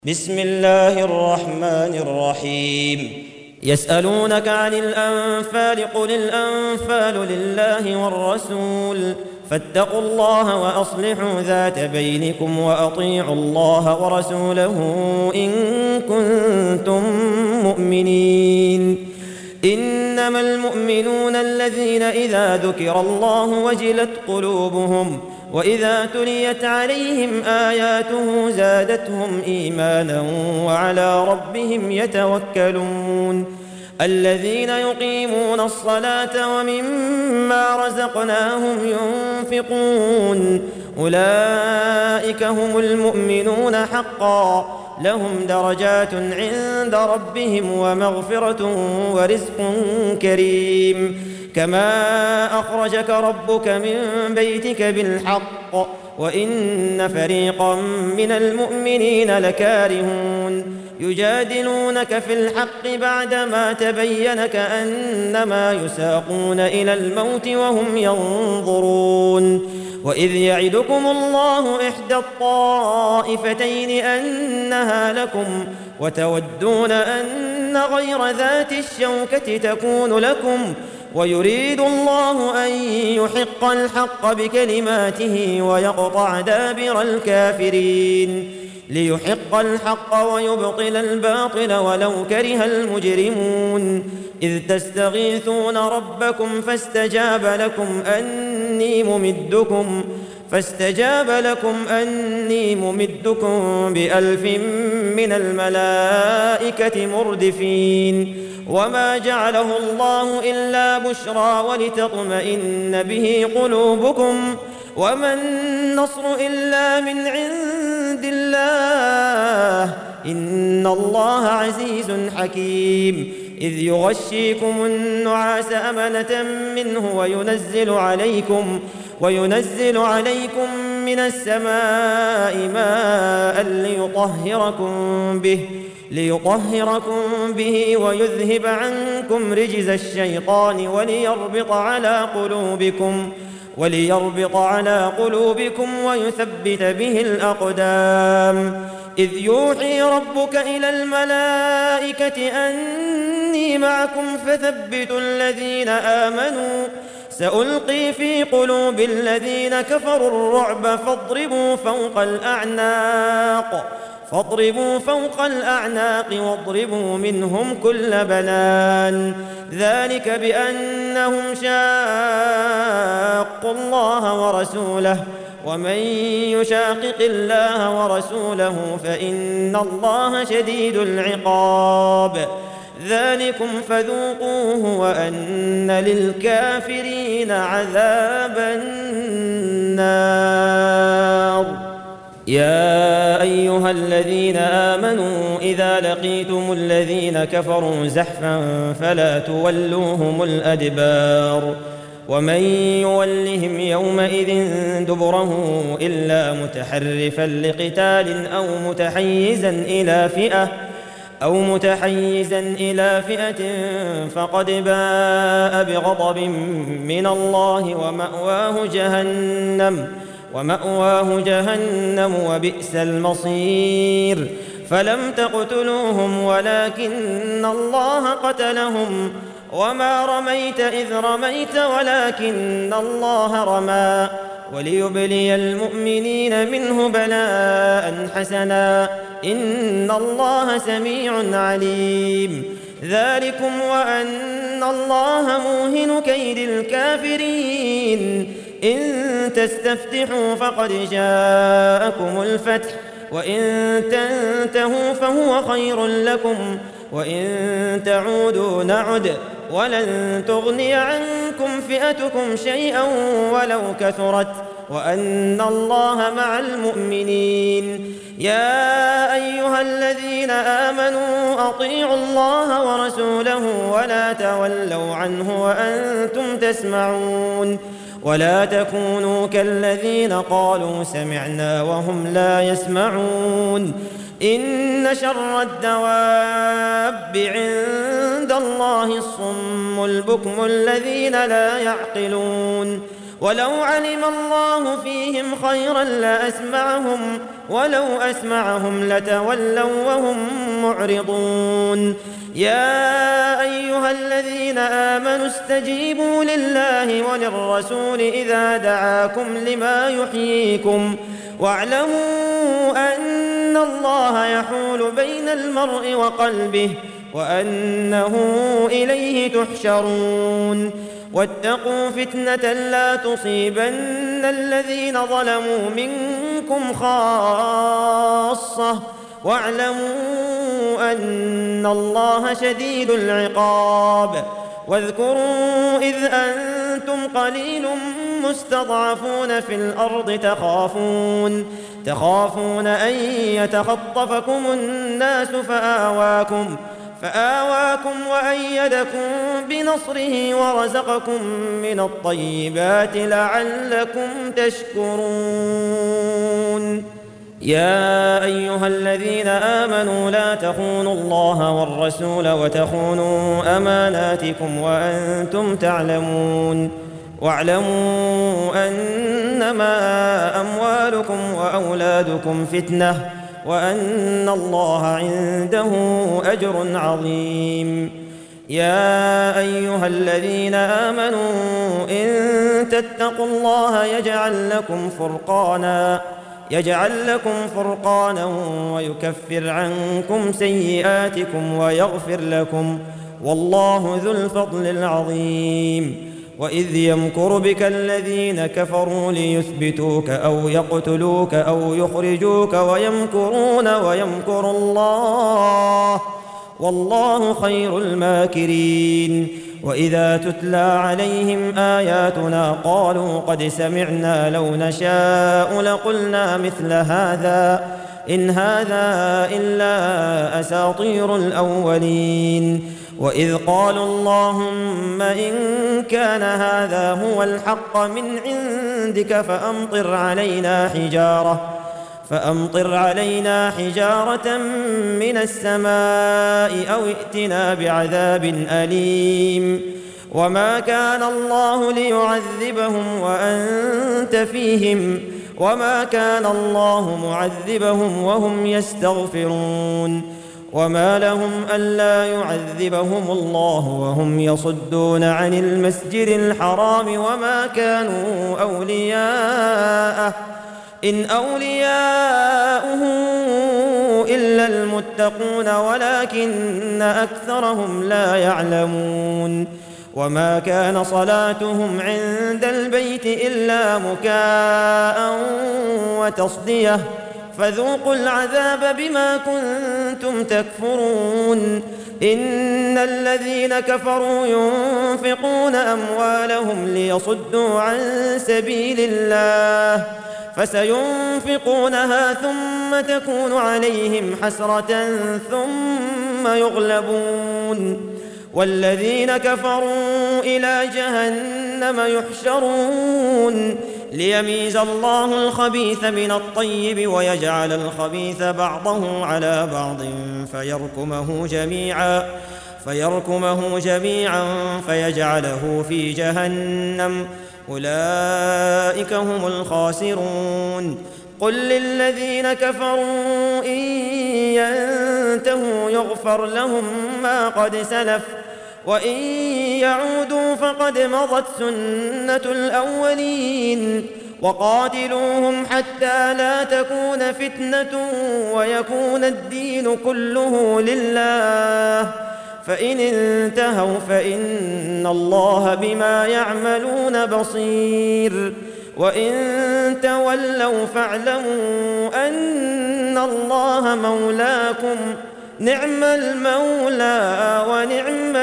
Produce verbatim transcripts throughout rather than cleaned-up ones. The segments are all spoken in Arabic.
بسم الله الرحمن الرحيم يسألونك عن الأنفال قل الأنفال لله والرسول فاتقوا الله وأصلحوا ذات بينكم وأطيعوا الله ورسوله إن كنتم مؤمنين إنما المؤمنون الذين إذا ذكر الله وجلت قلوبهم وإذا تليت عليهم آياته زادتهم إيمانا وعلى ربهم يتوكلون الذين يقيمون الصلاة ومما رزقناهم ينفقون أولئك هم المؤمنون حقا لهم درجات عند ربهم ومغفرة ورزق كريم كما أخرجك ربك من بيتك بالحق وإن فريقا من المؤمنين لكارهون يجادلونك في الحق بعدما تبين كأنما يساقون إلى الموت وهم ينظرون وإذ يعدكم الله إحدى الطائفتين أنها لكم وتودون أن غير ذات الشوكة تكون لكم ويريد الله أن يحق الحق بكلماته ويقطع دابر الكافرين ليحق الحق ويبطل الباطل ولو كره المجرمون إذ تستغيثون ربكم فاستجاب لكم أني ممدكم فاستجاب لكم أني ممدكم بألف من الملائكة مردفين وما جعله الله إلا بشرى ولتطمئن به قلوبكم وما النصر إلا من عند الله إن الله عزيز حكيم إذ يغشيكم النعاس أمنة منه وينزل عليكم وينزل عليكم من السماء ماء ليطهركم به ليطهركم به ويذهب عنكم رجز الشيطان وليربط على قلوبكم وليربط على قلوبكم ويثبت به الأقدام إذ يوحي ربك إلى الملائكة أني معكم فثبتوا الذين آمنوا سألقي في قلوب الذين كفروا الرعب فاضربوا فوق الأعناق فاضربوا فوق الأعناق واضربوا منهم كل بنان ذلك بأنهم شاقوا الله ورسوله ومن يشاقق الله ورسوله فإن الله شديد العقاب ذلكم فذوقوه وأن للكافرين عذاب النار يا أيها الذين آمنوا إذا لقيتم الذين كفروا زحفا فلا تولوهم الأدبار ومن يولهم يومئذ دبره إلا متحرفا لقتال أو متحيزا إلى فئة أو متحيزا إلى فئة فقد باء بغضب من الله ومأواه جهنم ومأواه جهنم وبئس المصير فلم تقتلوهم ولكن الله قتلهم وما رميت إذ رميت ولكن الله رمى وليبلي المؤمنين منه بلاء حسنا إن الله سميع عليم ذلكم وأن الله موهن كيد الكافرين إن تستفتحوا فقد جاءكم الفتح وإن تنتهوا فهو خير لكم وإن تعودوا نعد ولن تغني عنكم فئتكم شيئا ولو كثرت وأن الله مع المؤمنين يا أيها الذين آمنوا أطيعوا الله ورسوله ولا تولوا عنه وأنتم تسمعون ولا تكونوا كالذين قالوا سمعنا وهم لا يسمعون إن شر الدواب عند الله الصم البكم الذين لا يعقلون ولو علم الله فيهم خيرا لأسمعهم ولو أسمعهم لتولوا وهم معرضون يا أيها الذين آمنوا استجيبوا لله وللرسول إذا دعاكم لما يحييكم واعلموا أن الله يحول بين المرء وقلبه وأنه إليه تحشرون واتقوا فتنة لا تصيبن الذين ظلموا منكم خاصة واعلموا أن الله شديد العقاب واذكروا إذ أنتم قليل مستضعفون في الأرض تخافون تخافون أن يتخطفكم الناس فآواكم فآواكم وأيدكم بنصره ورزقكم من الطيبات لعلكم تشكرون يا أيها الذين آمنوا لا تخونوا الله والرسول وتخونوا أماناتكم وأنتم تعلمون واعلموا أنما أموالكم وأولادكم فتنة وأن الله عنده أجر عظيم يا أيها الذين آمنوا إن تتقوا الله يجعل لكم فرقانا يجعل لكم فرقانا ويكفر عنكم سيئاتكم ويغفر لكم والله ذو الفضل العظيم وإذ يمكر بك الذين كفروا ليثبتوك أو يقتلوك أو يخرجوك ويمكرون ويمكر الله والله خير الماكرين وإذا تتلى عليهم آياتنا قالوا قد سمعنا لو نشاء لقلنا مثل هذا إن هذا إلا أساطير الأولين وإذ قالوا اللهم إن كان هذا هو الحق من عندك فأمطر علينا حجارة فأمطر علينا حجارة من السماء أو ائتنا بعذاب أليم وما كان الله ليعذبهم وأنت فيهم وما كان الله معذبهم وهم يستغفرون وما لهم ألا يعذبهم الله وهم يصدون عن المسجد الحرام وما كانوا أولياءه إن أولياؤه إلا المتقون ولكن أكثرهم لا يعلمون وما كان صلاتهم عند البيت إلا مكاء وتصدية فذوقوا العذاب بما كنتم تكفرون إن الذين كفروا ينفقون أموالهم ليصدوا عن سبيل الله فسينفقونها ثم تكون عليهم حسرة ثم يغلبون والذين كفروا إلى جهنم يحشرون ليميز الله الخبيث من الطيب ويجعل الخبيث بعضه على بعض فيركمه جميعا فيركمه جميعا فيجعله في جهنم أولئك هم الخاسرون قل للذين كفروا إن ينتهوا يغفر لهم ما قد سلف وإن يعودوا فقد مضت سنة الأولين وقاتلوهم حتى لا تكون فتنة ويكون الدين كله لله فإن انتهوا فإن الله بما يعملون بصير وإن تولوا فاعلموا أن الله مولاكم نعم المولى ونعم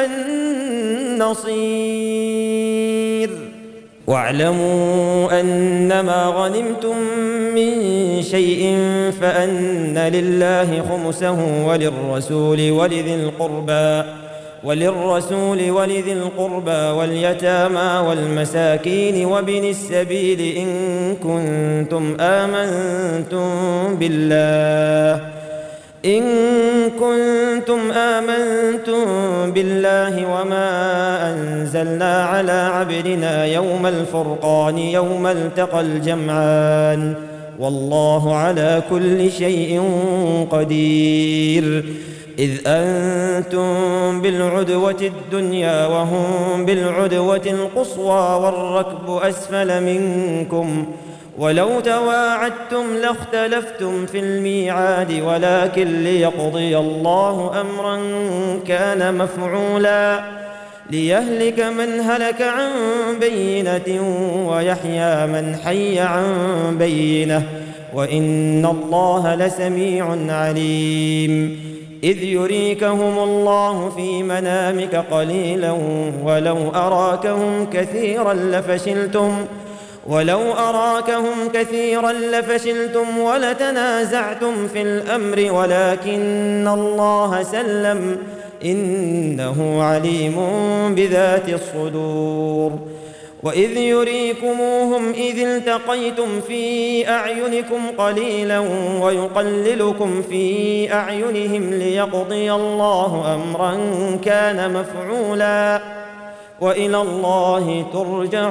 النصير واعلموا أنما غنمتم من شيء فأن لله خمسه وللرسول ولذي القربى وللرسول ولذي القربى واليتامى والمساكين وابن السبيل إن كنتم آمنتم بالله إن كنتم آمنتم بالله وما أنزلنا على عبدنا يوم الفرقان يوم التقى الجمعان والله على كل شيء قدير. إذ أنتم بالعدوة الدنيا وهم بالعدوة القصوى والركب أسفل منكم ولو تواعدتم لاختلفتم في الميعاد ولكن ليقضي الله أمرا كان مفعولا ليهلك من هلك عن بينة ويحيى من حي عن بينة وإن الله لسميع عليم. إذ يريكهم الله في منامك قليلا ولو أراكهم كثيرا لفشلتم ولو أراكهم كثيرا لفشلتم ولتنازعتم في الأمر ولكن الله سلم إنه عليم بذات الصدور. وإذ يريكموهم إذ التقيتم في أعينكم قليلا ويقللكم في أعينهم ليقضي الله أمرا كان مفعولا وإلى الله ترجع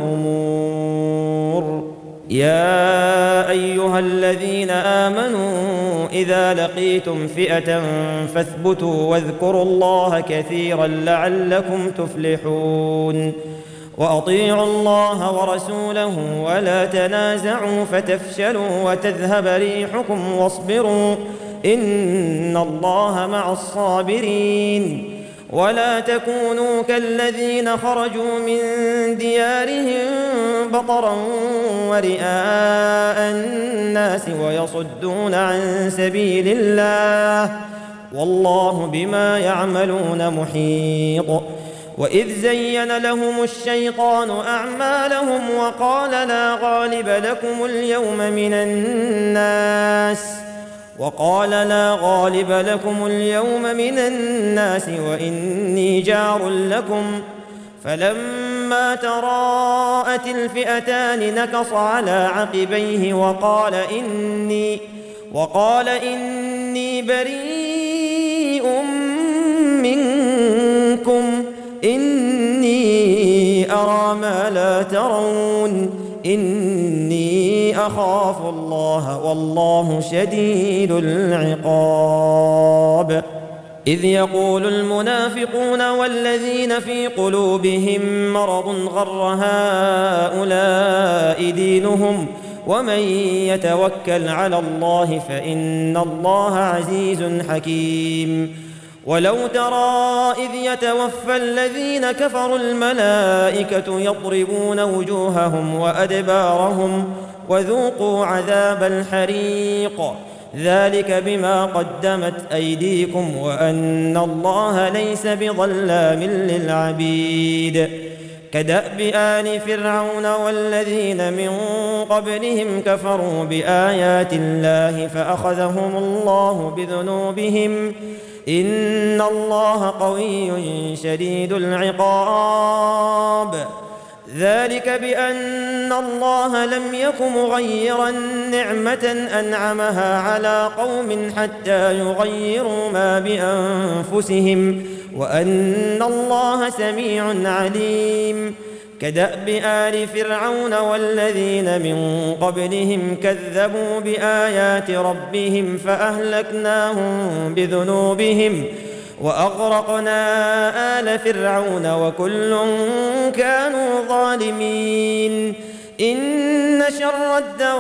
الأمور. يا أيها الذين آمنوا إذا لقيتم فئة فاثبتوا واذكروا الله كثيرا لعلكم تفلحون. وأطيعوا الله ورسوله ولا تنازعوا فتفشلوا وتذهب ريحكم واصبروا إن الله مع الصابرين. ولا تكونوا كالذين خرجوا من ديارهم بطرا ورئاء الناس ويصدون عن سبيل الله والله بما يعملون محيط. وإذ زين لهم الشيطان أعمالهم وقال لا غالب لكم اليوم من الناس وقال لا غالب لكم اليوم من الناس وإني جار لكم فلما تراءت الفئتان نكص على عقبيه وقال إني وقال إني بريء منكم إني أرى ما لا ترون إني أخاف الله والله شديد العقاب. إذ يقول المنافقون والذين في قلوبهم مرض غر هؤلاء دينهم ومن يتوكل على الله فإن الله عزيز حكيم. ولو ترى إذ يتوفى الذين كفروا الملائكة يضربون وجوههم وأدبارهم وذوقوا عذاب الحريق ذلك بما قدمت أيديكم وأن الله ليس بظلام للعبيد. كدأب آل فرعون والذين من قبلهم كفروا بآيات الله فأخذهم الله بذنوبهم إن الله قوي شديد العقاب. ذلك بأن الله لم يك مغيرا نعمة أنعمها على قوم حتى يغيروا ما بأنفسهم وأن الله سميع عليم. كدأب آل فرعون والذين من قبلهم كذبوا بآيات ربهم فأهلكناهم بذنوبهم وأغرقنا آل فرعون وكل كانوا ظالمين. إن شر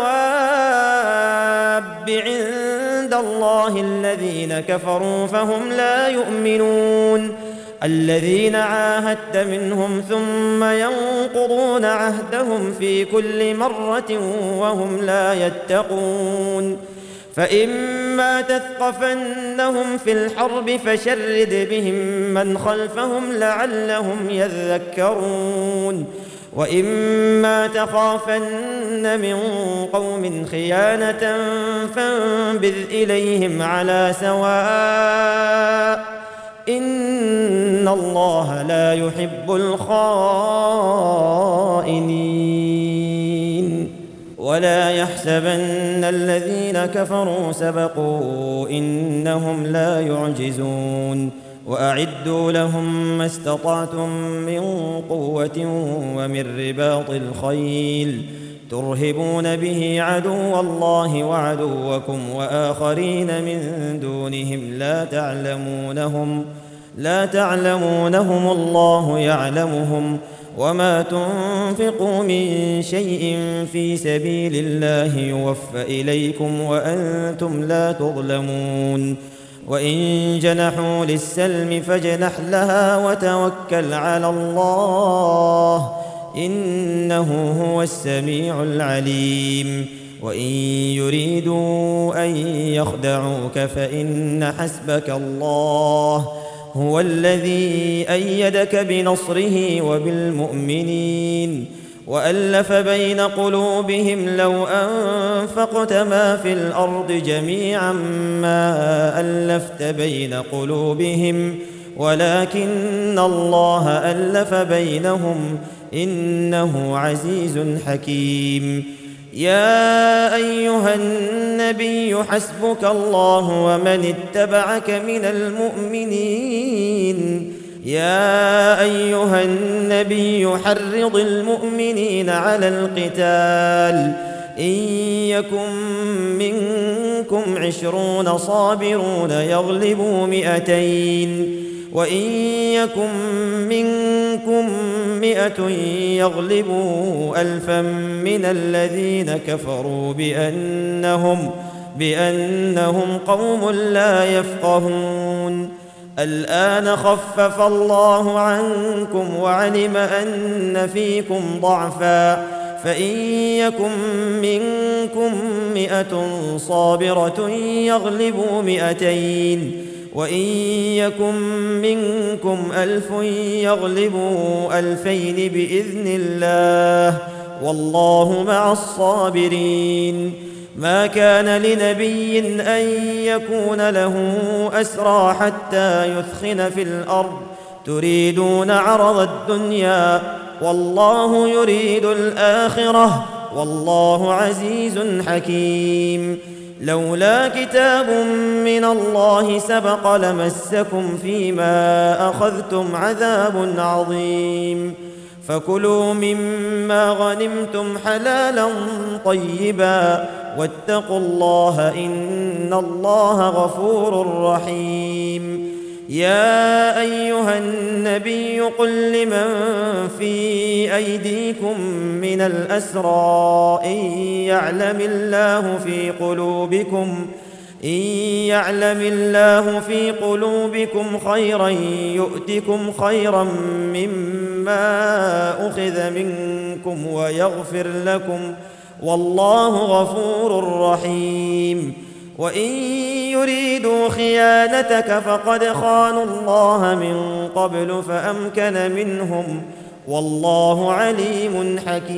الدواب عند الله الذين كفروا فهم لا يؤمنون الذين عاهدت منهم ثم ينقضون عهدهم في كل مرة وهم لا يتقون. فإما تثقفنهم في الحرب فشرد بهم من خلفهم لعلهم يذكرون. وإما تخافن من قوم خيانة فانبذ إليهم على سواء إن الله لا يحب الخائنين. ولا يحسبن الذين كفروا سبقوا إنهم لا يعجزون وأعدوا لهم ما استطعتم من قوة ومن رباط الخيل ترهبون به عدو الله وعدوكم وآخرين من دونهم لا تعلمونهم لا تعلمونهم الله يعلمهم وما تنفقوا من شيء في سبيل الله يوفى إليكم وأنتم لا تظلمون وإن جنحوا للسلم فاجنح لها وتوكل على الله إنه هو السميع العليم وإن يريدوا أن يخدعوك فإن حسبك الله هو الذي أيدك بنصره وبالمؤمنين وألف بين قلوبهم لو أنفقت ما في الأرض جميعا ما ألفت بين قلوبهم ولكن الله ألف بينهم إنه عزيز حكيم يا أيها النبي حسبك الله ومن اتبعك من المؤمنين يا أيها النبي حرض المؤمنين على القتال إن يكن منكم عشرون صابرون يغلبوا مئتين وإن يكن منكم مئة يغلبوا ألفا من الذين كفروا بأنهم, بأنهم قوم لا يفقهون الآن خفف الله عنكم وعلم أن فيكم ضعفا فإن يكن منكم مئة صابرة يغلبوا مئتين وإن يكن منكم ألف يغلبوا ألفين بإذن الله والله مع الصابرين ما كان لنبي أن يكون له أسرى حتى يثخن في الأرض تريدون عرض الدنيا والله يريد الآخرة والله عزيز حكيم لولا كتاب من الله سبق لمسكم فيما أخذتم عذاب عظيم فكلوا مما غنمتم حلالا طيبا واتقوا الله إن الله غفور رحيم يا أيها النبي قل لمن في أيديكم من الأسرى إن يعلم الله في قلوبكم إن يعلم الله في قلوبكم خيرا يؤتكم خيرا مما أخذ منكم ويغفر لكم والله غفور رحيم وإن يريدوا خيانتك فقد خانوا الله من قبل فأمكن منهم والله عليم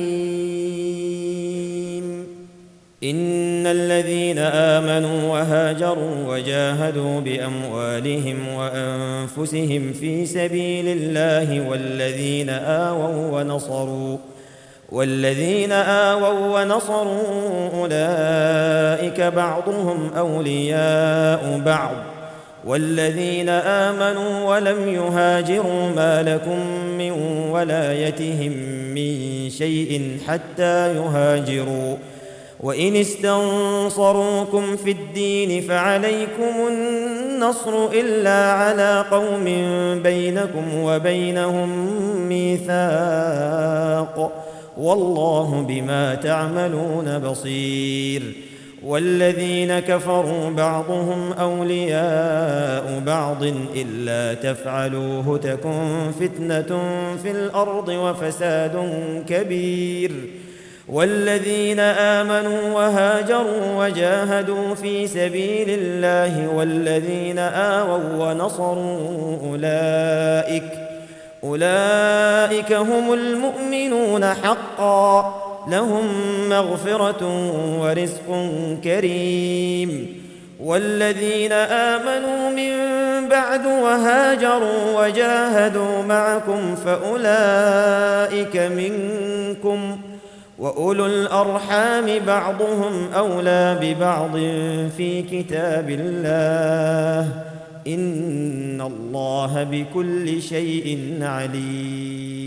حكيم إن الذين آمنوا وهاجروا وجاهدوا بأموالهم وأنفسهم في سبيل الله والذين آووا ونصروا والذين آووا ونصروا أولئك بعضهم أولياء بعض والذين آمنوا ولم يهاجروا ما لكم من ولايتهم من شيء حتى يهاجروا وإن استنصروكم في الدين فعليكم النصر إلا على قوم بينكم وبينهم ميثاق والله بما تعملون بصير والذين كفروا بعضهم أولياء بعض إلا تفعلوه تكن فتنة في الأرض وفساد كبير والذين آمنوا وهاجروا وجاهدوا في سبيل الله والذين آووا ونصروا أولئك أولئك هم المؤمنون حقا لهم مغفرة ورزق كريم والذين آمنوا من بعد وهاجروا وجاهدوا معكم فأولئك منكم وأولو الأرحام بعضهم أولى ببعض في كتاب الله إن الله بكل شيء عليم.